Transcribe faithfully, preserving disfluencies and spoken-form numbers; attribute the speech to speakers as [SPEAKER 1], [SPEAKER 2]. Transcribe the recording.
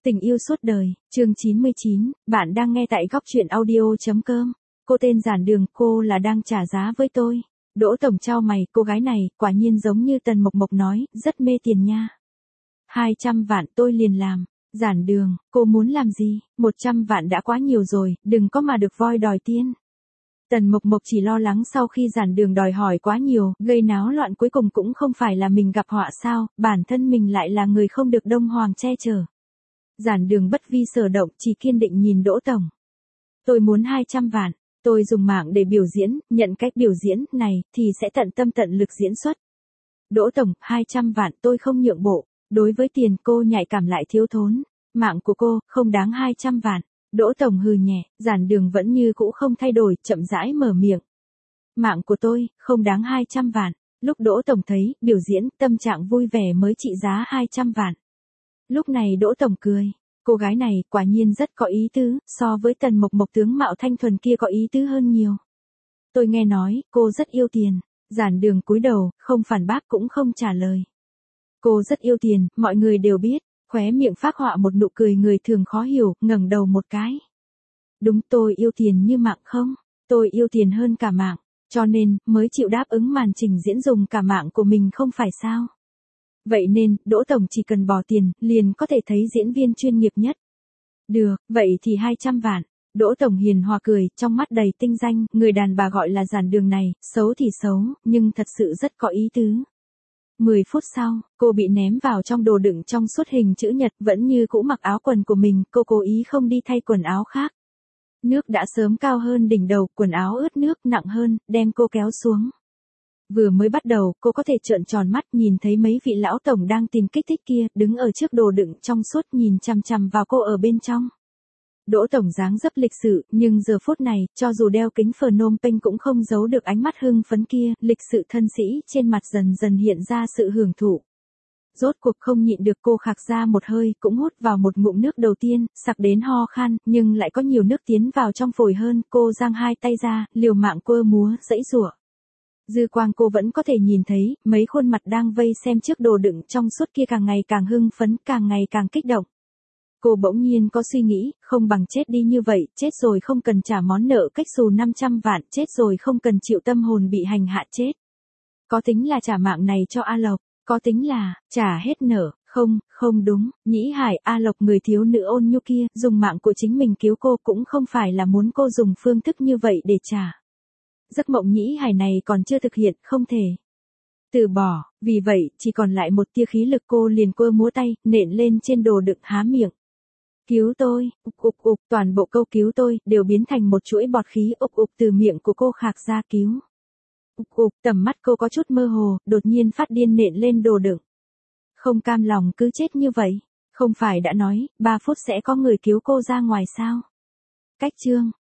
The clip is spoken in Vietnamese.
[SPEAKER 1] Tình yêu suốt đời, chương chín mươi chín, bạn đang nghe tại góc truyện audio.com. Cô tên Giản Đường, cô là đang trả giá với tôi. Đỗ Tổng chau mày, cô gái này, quả nhiên giống như Tần Mộc Mộc nói, rất mê tiền nha. hai trăm vạn tôi liền làm. Giản Đường, cô muốn làm gì? một trăm vạn đã quá nhiều rồi, đừng có mà được voi đòi tiên. Tần Mộc Mộc chỉ lo lắng sau khi Giản Đường đòi hỏi quá nhiều, gây náo loạn cuối cùng cũng không phải là mình gặp họa sao, bản thân mình lại là người không được Đông Hoàng che chở. Giản Đường bất vi sở động, chỉ kiên định nhìn Đỗ Tổng. Tôi muốn hai trăm vạn, tôi dùng mạng để biểu diễn, nhận cách biểu diễn này, thì sẽ tận tâm tận lực diễn xuất. Đỗ Tổng, hai trăm vạn tôi không nhượng bộ, đối với tiền cô nhạy cảm lại thiếu thốn, mạng của cô, không đáng hai trăm vạn. Đỗ Tổng hừ nhẹ, Giản Đường vẫn như cũ không thay đổi, chậm rãi mở miệng. Mạng của tôi, không đáng hai trăm vạn. Lúc Đỗ Tổng thấy, biểu diễn, tâm trạng vui vẻ mới trị giá hai trăm vạn. Lúc này Đỗ Tổng cười, cô gái này quả nhiên rất có ý tứ, so với Tần Mộc Mộc tướng mạo thanh thuần kia có ý tứ hơn nhiều. Tôi nghe nói, cô rất yêu tiền. Giản Đường cúi đầu, không phản bác cũng không trả lời. Cô rất yêu tiền, mọi người đều biết, khóe miệng phác họa một nụ cười người thường khó hiểu, ngẩng đầu một cái. Đúng, tôi yêu tiền như mạng không? Tôi yêu tiền hơn cả mạng, cho nên, mới chịu đáp ứng màn trình diễn dùng cả mạng của mình không phải sao? Vậy nên, Đỗ Tổng chỉ cần bỏ tiền, liền có thể thấy diễn viên chuyên nghiệp nhất. Được, vậy thì hai trăm vạn. Đỗ Tổng hiền hòa cười, trong mắt đầy tinh danh, người đàn bà gọi là Giản Đường này, xấu thì xấu, nhưng thật sự rất có ý tứ. mười phút sau, cô bị ném vào trong đồ đựng trong suốt hình chữ nhật, vẫn như cũ mặc áo quần của mình, cô cố ý không đi thay quần áo khác. Nước đã sớm cao hơn đỉnh đầu, quần áo ướt nước nặng hơn, đem cô kéo xuống. Vừa mới bắt đầu, cô có thể trợn tròn mắt nhìn thấy mấy vị lão tổng đang tìm kích thích kia, đứng ở trước đồ đựng trong suốt nhìn chằm chằm vào cô ở bên trong. Đỗ Tổng dáng dấp lịch sự, nhưng giờ phút này, cho dù đeo kính Phnom Penh cũng không giấu được ánh mắt hưng phấn kia, lịch sự thân sĩ, trên mặt dần dần hiện ra sự hưởng thụ. Rốt cuộc không nhịn được cô khạc ra một hơi, cũng hút vào một ngụm nước đầu tiên, sặc đến ho khan, nhưng lại có nhiều nước tiến vào trong phổi hơn, cô giang hai tay ra, liều mạng quơ múa, giãy giụa. Dư quang cô vẫn có thể nhìn thấy, mấy khuôn mặt đang vây xem chiếc đồ đựng trong suốt kia càng ngày càng hưng phấn, càng ngày càng kích động. Cô bỗng nhiên có suy nghĩ, không bằng chết đi như vậy, chết rồi không cần trả món nợ cách xù năm trăm vạn, chết rồi không cần chịu tâm hồn bị hành hạ chết. Có tính là trả mạng này cho A Lộc, có tính là, trả hết nợ, không, không đúng, Nhĩ Hải, A Lộc người thiếu nữ ôn nhu kia, dùng mạng của chính mình cứu cô cũng không phải là muốn cô dùng phương thức như vậy để trả. Giấc mộng Nhĩ Hải này còn chưa thực hiện, không thể từ bỏ, vì vậy, chỉ còn lại một tia khí lực cô liền quơ múa tay, nện lên trên đồ đựng há miệng. Cứu tôi, ục ục ục, toàn bộ câu cứu tôi, đều biến thành một chuỗi bọt khí ục ục từ miệng của cô khạc ra cứu. Ục ục, tầm mắt cô có chút mơ hồ, đột nhiên phát điên nện lên đồ đựng. Không cam lòng cứ chết như vậy, không phải đã nói, ba phút sẽ có người cứu cô ra ngoài sao? Cách chương,